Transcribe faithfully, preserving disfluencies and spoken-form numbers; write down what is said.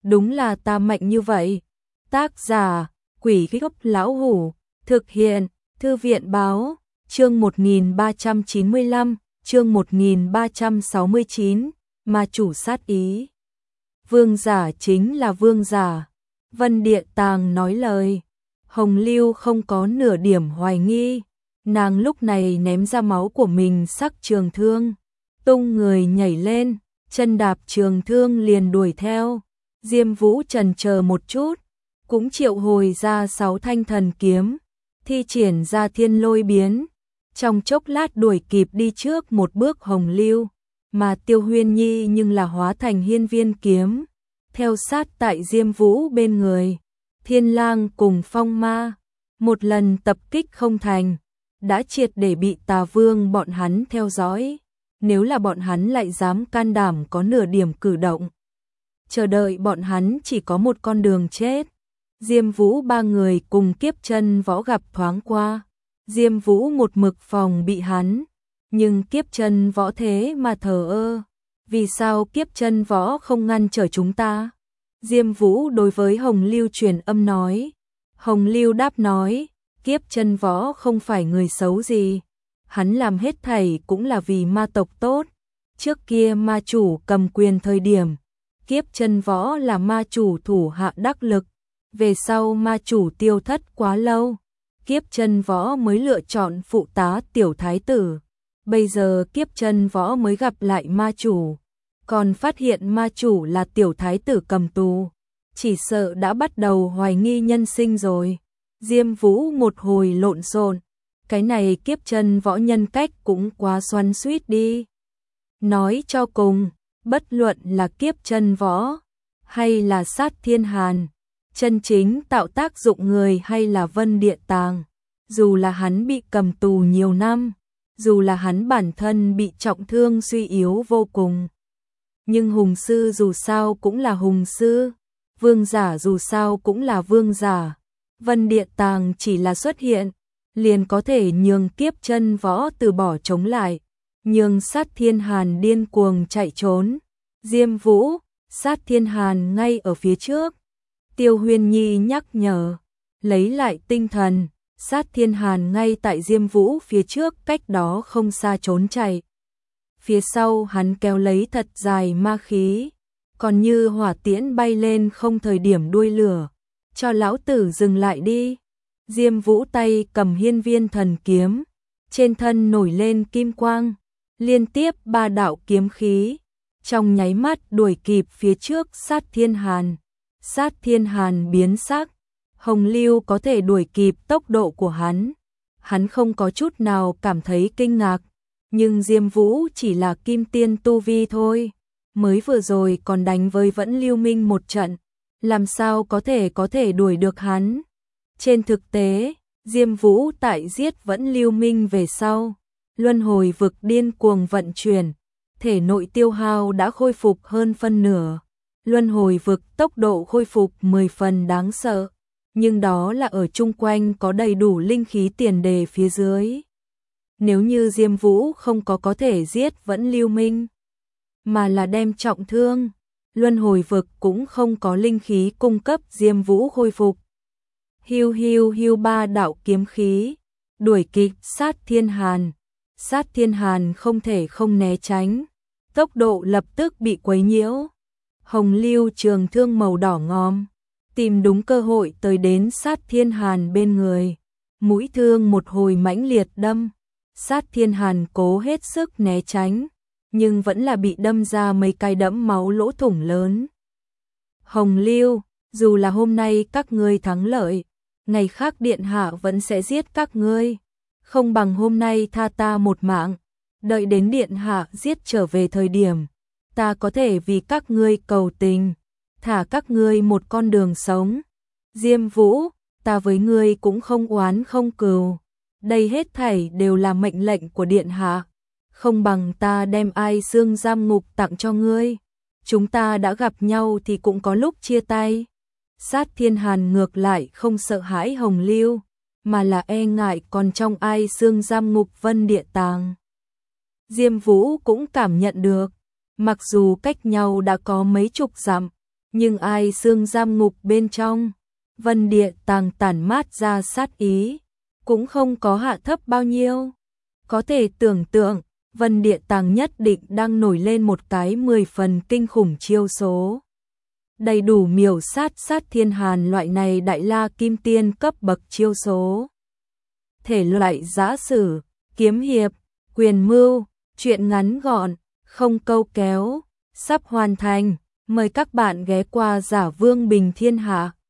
đúng là ta mạnh như vậy. Tác giả, Quỷ Gốc Lão Hủ, thực hiện, Thư viện Báo, chương một nghìn ba trăm chín mươi lăm, chương một nghìn ba trăm sáu mươi chín, ma chủ sát ý. Vương giả chính là vương giả. Vân Địa Tàng nói lời. Hồng Lưu không có nửa điểm hoài nghi. Nàng lúc này ném ra máu của mình sắc trường thương, tung người nhảy lên, chân đạp trường thương liền đuổi theo. Diêm Vũ chần chờ một chút, cũng triệu hồi ra sáu thanh thần kiếm, thi triển ra thiên lôi biến, trong chốc lát đuổi kịp đi trước một bước Hồng Lưu, mà Tiêu Huyên Nhi nhưng là hóa thành hiên viên kiếm, theo sát tại Diêm Vũ bên người. Thiên Lang cùng Phong Ma, một lần tập kích không thành, đã triệt để bị Tà Vương bọn hắn theo dõi. Nếu là bọn hắn lại dám can đảm có nửa điểm cử động, chờ đợi bọn hắn chỉ có một con đường chết. Diêm Vũ ba người cùng Kiếp Chân Võ gặp thoáng qua. Diêm Vũ một mực phòng bị hắn, nhưng Kiếp Chân Võ thế mà thờ ơ. Vì sao Kiếp Chân Võ không ngăn trở chúng ta? Diêm Vũ đối với Hồng Lưu truyền âm nói. Hồng Lưu đáp nói, Kiếp Chân Võ không phải người xấu gì. Hắn làm hết thảy cũng là vì ma tộc tốt. Trước kia ma chủ cầm quyền thời điểm, Kiếp Chân Võ là ma chủ thủ hạ đắc lực. Về sau ma chủ tiêu thất quá lâu, Kiếp Chân Võ mới lựa chọn phụ tá tiểu thái tử. Bây giờ Kiếp Chân Võ mới gặp lại ma chủ, còn phát hiện ma chủ là tiểu thái tử cầm tù, chỉ sợ đã bắt đầu hoài nghi nhân sinh rồi. Diêm Vũ một hồi lộn xộn, cái này Kiếp Chân Võ nhân cách cũng quá xoắn xuýt đi. Nói cho cùng, bất luận là Kiếp Chân Võ hay là Sát Thiên Hàn, chân chính tạo tác dụng người hay là Vân Địa Tàng, dù là hắn bị cầm tù nhiều năm, dù là hắn bản thân bị trọng thương suy yếu vô cùng, nhưng hùng sư dù sao cũng là hùng sư, vương giả dù sao cũng là vương giả. Vân Địa Tàng chỉ là xuất hiện, liền có thể nhường Kiếp Chân Võ từ bỏ chống lại, nhường Sát Thiên Hàn điên cuồng chạy trốn. Diêm Vũ, Sát Thiên Hàn ngay ở phía trước. Tiêu Huyên Nhi nhắc nhở, lấy lại tinh thần. Sát Thiên Hàn ngay tại Diêm Vũ phía trước, cách đó không xa trốn chạy. Phía sau hắn kéo lấy thật dài ma khí, còn như hỏa tiễn bay lên không thời điểm đuôi lửa. Cho lão tử dừng lại đi. Diêm Vũ tay cầm hiên viên thần kiếm, trên thân nổi lên kim quang, liên tiếp ba đạo kiếm khí, trong nháy mắt đuổi kịp phía trước Sát Thiên Hàn. Sát Thiên Hàn biến sắc, Hồng Lưu có thể đuổi kịp tốc độ của hắn, hắn không có chút nào cảm thấy kinh ngạc, nhưng Diêm Vũ chỉ là kim tiên tu vi thôi, mới vừa rồi còn đánh với Vẫn Lưu Minh một trận, làm sao có thể có thể đuổi được hắn. Trên thực tế, Diêm Vũ tại giết Vẫn Lưu Minh về sau, luân hồi vực điên cuồng vận chuyển, thể nội tiêu hao đã khôi phục hơn phân nửa. Luân hồi vực tốc độ khôi phục mười phần đáng sợ, nhưng đó là ở chung quanh có đầy đủ linh khí tiền đề phía dưới. Nếu như Diêm Vũ không có có thể giết Vẫn Lưu Minh, mà là đem trọng thương, luân hồi vực cũng không có linh khí cung cấp Diêm Vũ khôi phục. Hiu hiu hiu ba đạo kiếm khí, đuổi kịp Sát Thiên Hàn. Sát Thiên Hàn không thể không né tránh, tốc độ lập tức bị quấy nhiễu. Hồng Lưu trường thương màu đỏ ngòm, tìm đúng cơ hội tới đến Sát Thiên Hàn bên người, mũi thương một hồi mãnh liệt đâm. Sát Thiên Hàn cố hết sức né tránh, nhưng vẫn là bị đâm ra mấy cái đẫm máu lỗ thủng lớn. Hồng Lưu, dù là hôm nay các ngươi thắng lợi, ngày khác điện hạ vẫn sẽ giết các ngươi, không bằng hôm nay tha ta một mạng, đợi đến điện hạ giết trở về thời điểm, ta có thể vì các ngươi cầu tình, thả các ngươi một con đường sống. Diêm Vũ, ta với ngươi cũng không oán không cừu, đây hết thảy đều là mệnh lệnh của điện hạ, không bằng ta đem Ai Xương giam ngục tặng cho ngươi, chúng ta đã gặp nhau thì cũng có lúc chia tay. Sát Thiên Hàn ngược lại không sợ hãi Hồng Lưu, mà là e ngại còn trong Ai Xương giam ngục Vân Địa Tàng. Diêm Vũ cũng cảm nhận được, mặc dù cách nhau đã có mấy chục dặm, Nhưng ai xương giam ngục bên trong, Vân Địa Tàng tản mát ra sát ý, cũng không có hạ thấp bao nhiêu. Có thể tưởng tượng, Vân Địa Tàng nhất định đang nổi lên một cái mười phần kinh khủng chiêu số. Đầy đủ miểu sát sát thiên hàn loại này đại la kim tiên cấp bậc chiêu số. Thể loại giã sử, kiếm hiệp, quyền mưu, truyện ngắn gọn, không câu kéo, sắp hoàn thành. Mời các bạn ghé qua Giả Vương Bình Thiên Hạ.